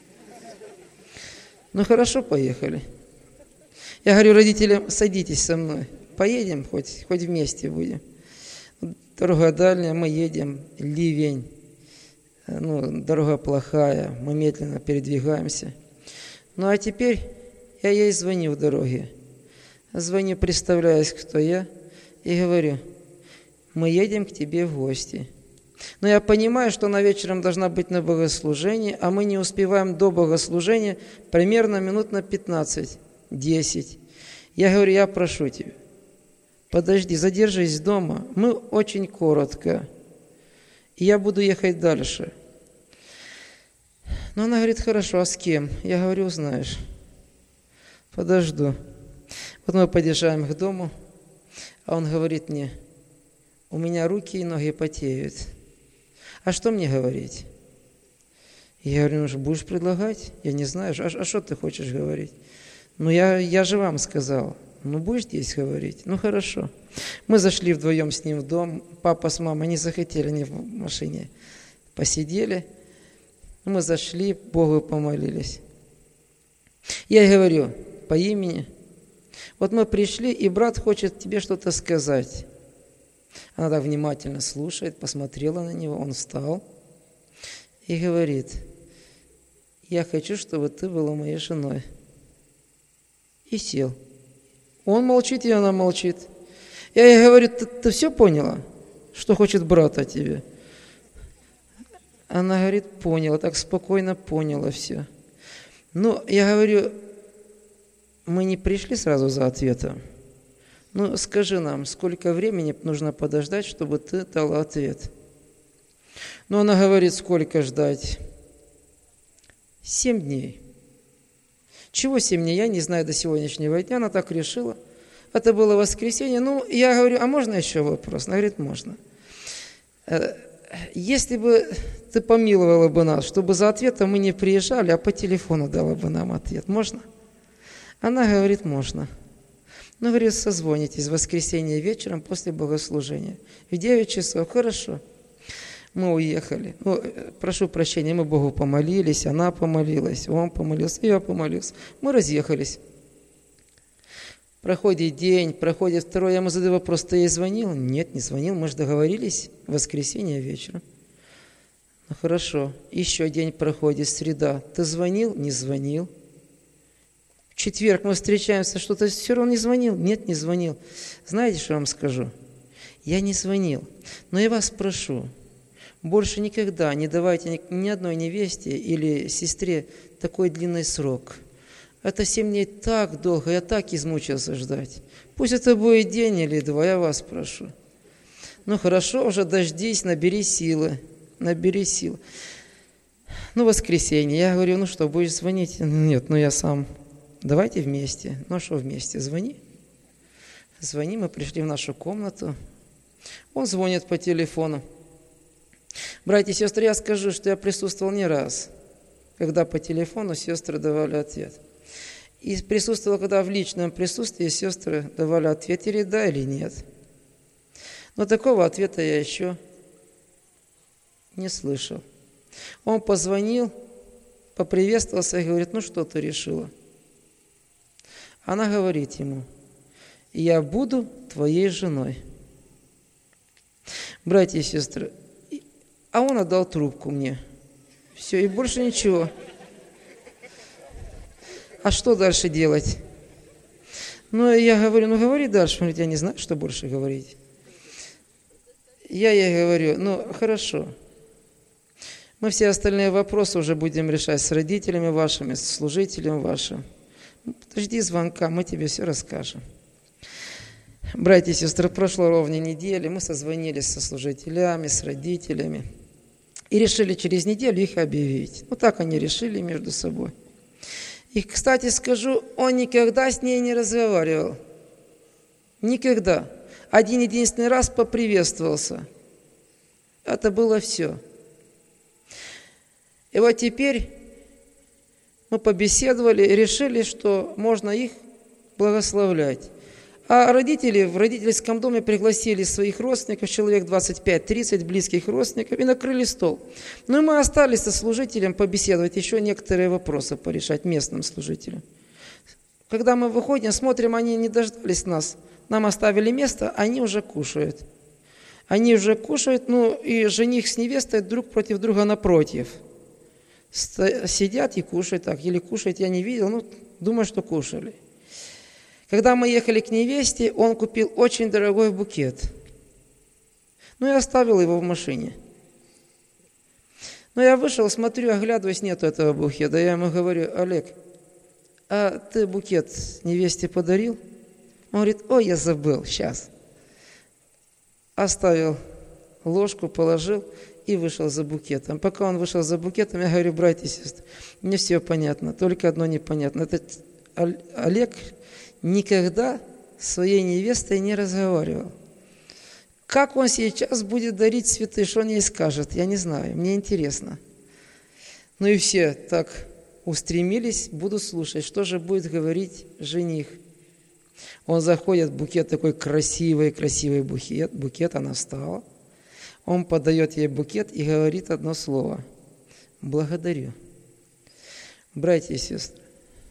Хорошо, поехали. Я говорю родителям, садитесь со мной. Поедем, хоть вместе будем. Дорога дальняя, мы едем. Ливень. Дорога плохая. Мы медленно передвигаемся. А теперь я ей звоню в дороге. Звоню, представляюсь, кто я, и говорю, мы едем к тебе в гости. Но я понимаю, что она вечером должна быть на богослужении, а мы не успеваем до богослужения примерно минут на 15-10. Я говорю, я прошу тебя, подожди, задержись дома, мы очень коротко, и я буду ехать дальше. Но она говорит, хорошо, а с кем? Я говорю, знаешь, подожду. Вот мы подъезжаем к дому, а он говорит мне, у меня руки и ноги потеют. А что мне говорить? Я говорю, будешь предлагать? Я не знаю, а что ты хочешь говорить? Я же вам сказал. Будешь здесь говорить? Хорошо. Мы зашли вдвоем с ним в дом, папа с мамой не захотели, они в машине посидели. Мы зашли, Богу помолились. Я ей говорю, по имени, вот мы пришли, и брат хочет тебе что-то сказать. Она так внимательно слушает, посмотрела на него, он встал и говорит, я хочу, чтобы ты была моей женой. И сел. Он молчит, и она молчит. Я ей говорю, ты все поняла, что хочет брат от тебя? Она говорит, поняла, так спокойно поняла все. Я говорю, мы не пришли сразу за ответом. Ну, скажи нам, сколько времени нужно подождать, чтобы ты дала ответ? Ну, она говорит, сколько ждать? 7 дней. Чего 7 дней? Я не знаю до сегодняшнего дня, она так решила. Это было воскресенье. Ну, я говорю, а можно еще вопрос? Она говорит, можно. Если бы ты помиловала бы нас, чтобы за ответом мы не приезжали, а по телефону дала бы нам ответ, можно? Она говорит, можно. Ну, говорит, созвонитесь в воскресенье вечером после богослужения. В 9 часов, хорошо. Мы уехали. Ну, прошу прощения, мы Богу помолились, она помолилась, он помолился, я помолился. Мы разъехались. Проходит день, проходит второй, я ему задаю вопрос, ты ей звонил? Нет, не звонил, мы же договорились в воскресенье вечером. Ну, хорошо, еще день проходит, среда. Ты звонил? Не звонил. В четверг мы встречаемся, что-то все равно не звонил? Нет, не звонил. Знаете, что я вам скажу? Я не звонил, но я вас прошу, больше никогда не давайте ни одной невесте или сестре такой длинный срок. Это 7 дней так долго, я так измучился ждать. Пусть это будет день или 2, я вас прошу. Ну хорошо, уже дождись, набери силы. Ну, воскресенье. Я говорю, ну что, будешь звонить? Нет, ну я сам. Давайте вместе. Ну что вместе? Звони. Звони, мы пришли в нашу комнату. Он звонит по телефону. Братья и сестры, я скажу, что я присутствовал не раз, когда по телефону сестры давали ответ. И присутствовал, когда в личном присутствии сестры давали ответ или да, или нет. Но такого ответа я еще не слышал. Он позвонил, поприветствовался и говорит, ну что ты решила? Она говорит ему, я буду твоей женой. Братья и сестры, а он отдал трубку мне. Все, и больше ничего. А что дальше делать? Ну, я говорю, ну говори дальше. Он говорит, я не знаю, что больше говорить. Я ей говорю, ну хорошо. Мы все остальные вопросы уже будем решать с родителями вашими, с служителем вашим. Жди звонка, мы тебе все расскажем. Братья и сестры, прошло ровно неделя, мы созвонились со служителями, с родителями и решили через неделю их объявить. Ну так они решили между собой. И, кстати, скажу, он никогда с ней не разговаривал. Никогда. Один-единственный раз поприветствовался. Это было все. И вот теперь мы побеседовали и решили, что можно их благословлять. А родители в родительском доме пригласили своих родственников, человек 25-30 близких родственников, и накрыли стол. Ну и мы остались со служителем побеседовать, еще некоторые вопросы порешать местным служителям. Когда мы выходим, смотрим, они не дождались нас. Нам оставили место, они уже кушают. Они уже кушают, ну и жених с невестой друг против друга напротив. Сидят и кушают так. Или кушают, я не видел, ну думаю, что кушали. Когда мы ехали к невесте, он купил очень дорогой букет. Ну, я оставил его в машине. Но я вышел, смотрю, оглядываюсь, нету этого букета. Я ему говорю, Олег, а ты букет невесте подарил? Он говорит, ой, я забыл, сейчас. Оставил ложку, положил и вышел за букетом. Пока он вышел за букетом, я говорю, братья и сестры, мне все понятно, только одно непонятно. Это Олег никогда с своей невестой не разговаривал. Как он сейчас будет дарить цветы, что он ей скажет, я не знаю, мне интересно. Ну и все так устремились, буду слушать, что же будет говорить жених. Он заходит, букет такой красивый букет, она встала. Он подает ей букет и говорит одно слово. Благодарю. Братья и сестры,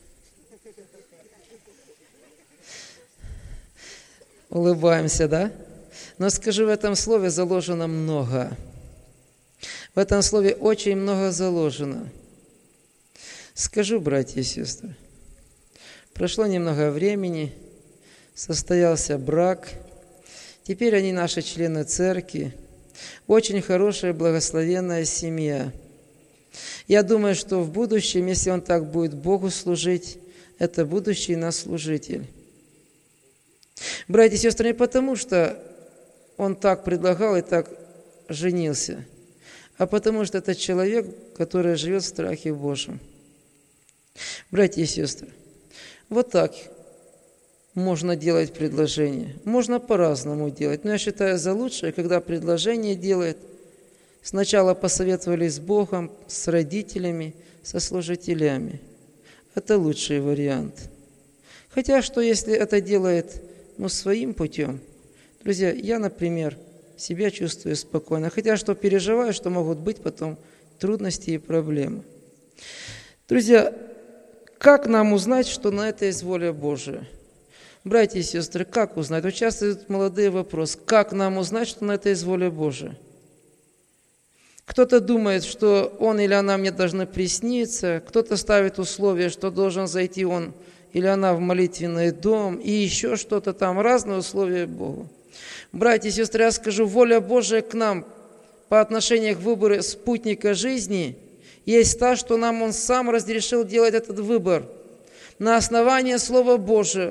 улыбаемся, да? Но скажу, в этом слове заложено много. В этом слове очень много заложено. Скажу, братья и сестры, прошло немного времени, состоялся брак, теперь они наши члены церкви, очень хорошая, благословенная семья. Я думаю, что в будущем, если он так будет Богу служить, это будущий наш служитель. Братья и сестры, не потому, что он так предлагал и так женился, а потому что это человек, который живет в страхе Божьем. Братья и сестры, вот так можно делать предложение. Можно по-разному делать, но я считаю за лучшее, когда предложение делает. Сначала посоветовались с Богом, с родителями, со служителями. Это лучший вариант. Хотя, что если это делает своим путем? Друзья, я, например, себя чувствую спокойно, хотя что переживаю, что могут быть потом трудности и проблемы. Друзья, как нам узнать, что на это есть воля Божия? Братья и сестры, как узнать? Вот часто идут молодые вопросы. Как нам узнать, что на это есть воля Божия? Кто-то думает, что он или она мне должны присниться, кто-то ставит условие, что должен зайти он или она в молитвенный дом, и еще что-то там, разные условия Богу. Братья и сестры, я скажу, воля Божия к нам по отношению к выбору спутника жизни есть та, что нам Он сам разрешил делать этот выбор на основании Слова Божия.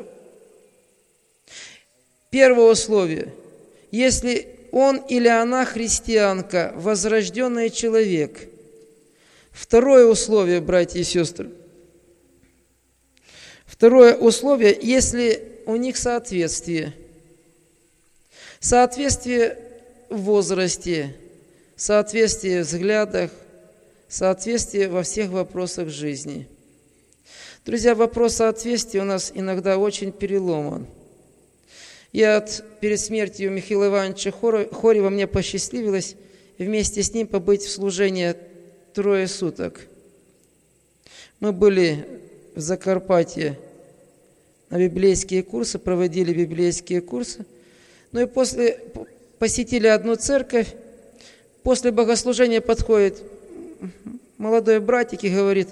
Первое условие. Если он или она христианка, возрожденный человек. Второе условие, братья и сестры. Второе условие, если у них соответствие. Соответствие в возрасте, соответствие в взглядах, соответствие во всех вопросах жизни. Друзья, вопрос соответствия у нас иногда очень переломан. Перед смертью Михаила Ивановича Хорева мне посчастливилось вместе с ним побыть в служении 3 суток. Мы были в Закарпатье на библейские курсы, проводили библейские курсы. Ну и посетили одну церковь. После богослужения подходит молодой братик и говорит: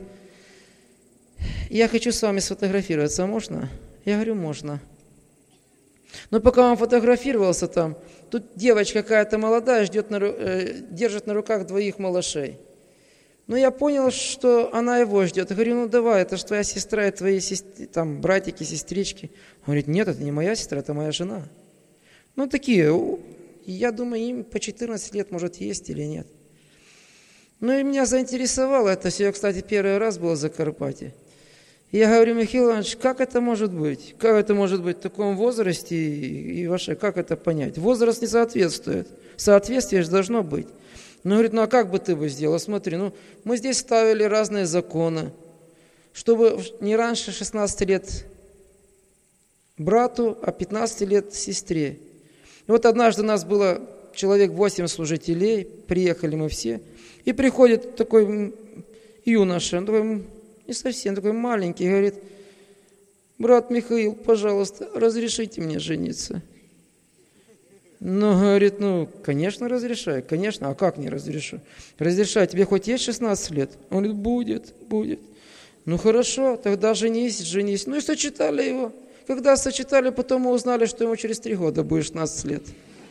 я хочу с вами сфотографироваться, можно? Я говорю, можно. Но пока он фотографировался там, тут девочка какая-то молодая держит на руках 2 малышей. Но я понял, что она его ждет. Я говорю, давай, это же твоя сестра и твои там, братики, сестрички. Он говорит, нет, это не моя сестра, это моя жена. Такие, я думаю, им по 14 лет, может, есть или нет. И меня заинтересовало это все. Я, кстати, первый раз был в Закарпатье. Я говорю, Михаил Иванович, как это может быть? Как это может быть в таком возрасте? И вообще, как это понять? Возраст не соответствует. Соответствие же должно быть. Говорит, а как бы ты бы сделал? Смотри, мы здесь ставили разные законы, чтобы не раньше 16 лет брату, а 15 лет сестре. И вот однажды у нас было человек 8 служителей, приехали мы все, и приходит такой юноша, не совсем, такой маленький, говорит, брат Михаил, пожалуйста, разрешите мне жениться. Говорит, конечно, разрешай, конечно, а как не разрешу? Разрешай, тебе хоть есть 16 лет? Он говорит, будет. Хорошо, тогда женись. И сочетали его. Когда сочетали, потом мы узнали, что ему через 3 года будет 16 лет.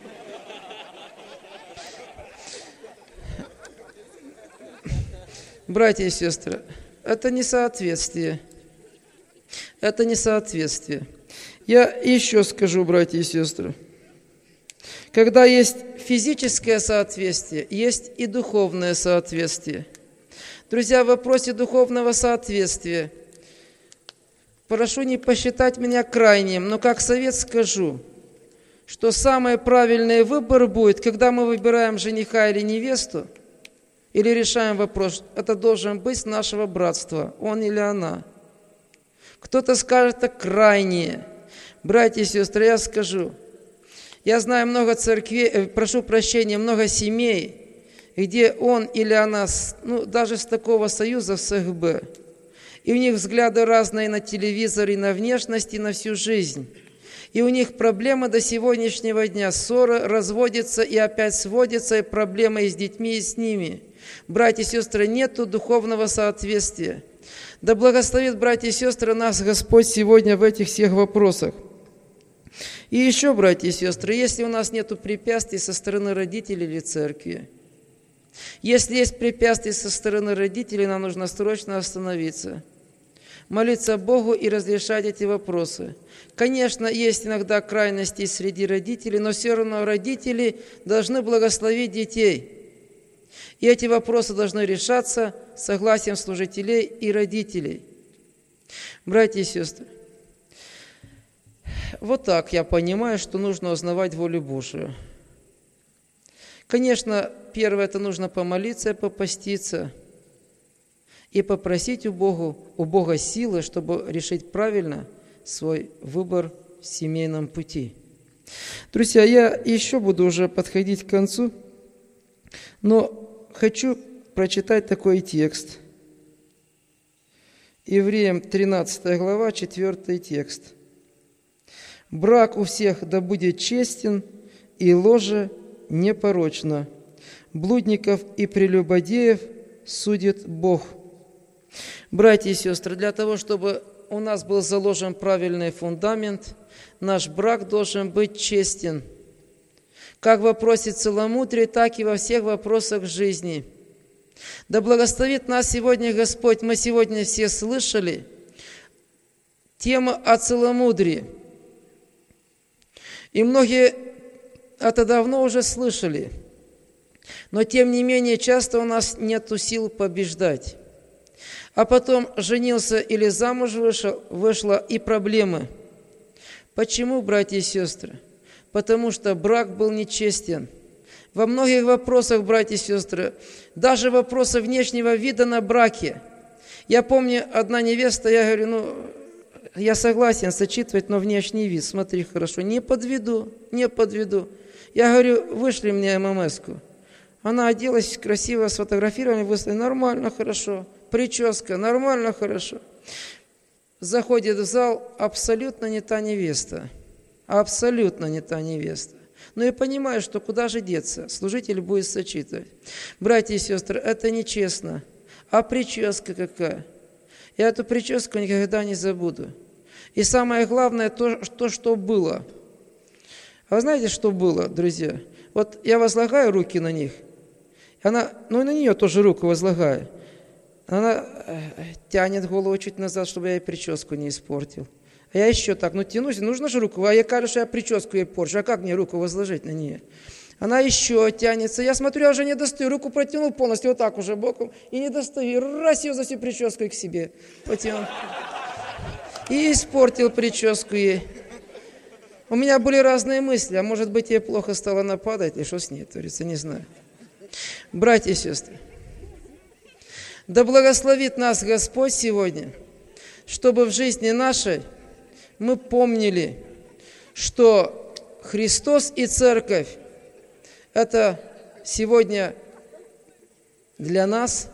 Братья и сестры, это несоответствие. Это несоответствие. Я еще скажу, братья и сестры. Когда есть физическое соответствие, есть и духовное соответствие. Друзья, в вопросе духовного соответствия прошу не посчитать меня крайним, но как совет скажу, что самый правильный выбор будет, когда мы выбираем жениха или невесту, или решаем вопрос, это должен быть с нашего братства, он или она. Кто-то скажет, это крайнее. Братья и сестры, я скажу, я знаю много церквей, прошу прощения, много семей, где он или она, даже с такого союза в СХБ, и у них взгляды разные на телевизор, и на внешность, и на всю жизнь. И у них проблемы до сегодняшнего дня, ссоры, разводятся и опять сводятся, и проблемы и с детьми, и с ними. Братья и сестры, нету духовного соответствия. Да благословит, братья и сестры, нас Господь сегодня в этих всех вопросах. И еще, братья и сестры, если у нас нет препятствий со стороны родителей или церкви, если есть препятствия со стороны родителей, нам нужно срочно остановиться. молиться Богу и разрешать эти вопросы. Конечно, есть иногда крайности среди родителей, но все равно родители должны благословить детей. И эти вопросы должны решаться согласием служителей и родителей. Братья и сестры, вот так я понимаю, что нужно узнавать волю Божию. Конечно, первое, это нужно помолиться и попаститься, и попросить у Бога силы, чтобы решить правильно свой выбор в семейном пути. Друзья, я еще буду уже подходить к концу, но хочу прочитать такой текст. Евреям 13 глава, 4 текст. «Брак у всех да будет честен, и ложе непорочно. Блудников и прелюбодеев судит Бог». Братья и сестры, для того, чтобы у нас был заложен правильный фундамент, наш брак должен быть честен. Как в вопросе целомудрия, так и во всех вопросах жизни. Да благословит нас сегодня Господь. Мы сегодня все слышали тему о целомудрии. И многие это давно уже слышали. Но тем не менее, часто у нас нет сил побеждать. А потом женился или замуж вышла и проблемы. Почему, братья и сестры? Потому что брак был нечестен. Во многих вопросах, братья и сестры, даже вопросы внешнего вида на браке. Я помню, одна невеста, я говорю, я согласен сочетывать, но внешний вид, смотри хорошо, не подведу. Я говорю, вышли мне ММС-ку. Она оделась красиво, сфотографировали, выслали, нормально, хорошо. Прическа, нормально, хорошо. Заходит в зал, абсолютно не та невеста. Абсолютно не та невеста. Но я понимаю, что куда же деться? Служитель будет сочетывать. Братья и сестры, это нечестно. А прическа какая? Я эту прическу никогда не забуду. И самое главное, то, что было. А вы знаете, что было, друзья? Вот я возлагаю руки на них. Она, и на нее тоже руку возлагаю. Она тянет голову чуть назад, чтобы я ей прическу не испортил. А я еще так, тянусь, нужно же руку, а я кажется, что я прическу ей порчу, а как мне руку возложить на нее? Она еще тянется, я смотрю, я уже не достаю, руку протянул полностью, вот так уже боком, и не достаю, раз ее за всю прическу к себе потянул. И испортил прическу ей. У меня были разные мысли, а может быть, ей плохо стало нападать, или что с ней творится, не знаю. Братья и сестры, да благословит нас Господь сегодня, чтобы в жизни нашей мы помнили, что Христос и Церковь – это сегодня для нас,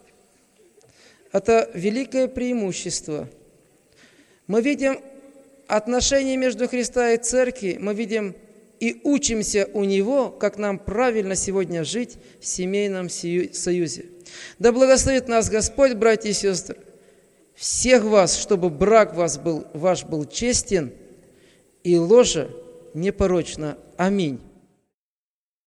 это великое преимущество. Мы видим отношения между Христа и Церкви, мы видим и учимся у Него, как нам правильно сегодня жить в семейном союзе. Да благословит нас Господь, братья и сестры, всех вас, чтобы брак ваш был честен и ложа непорочна. Аминь.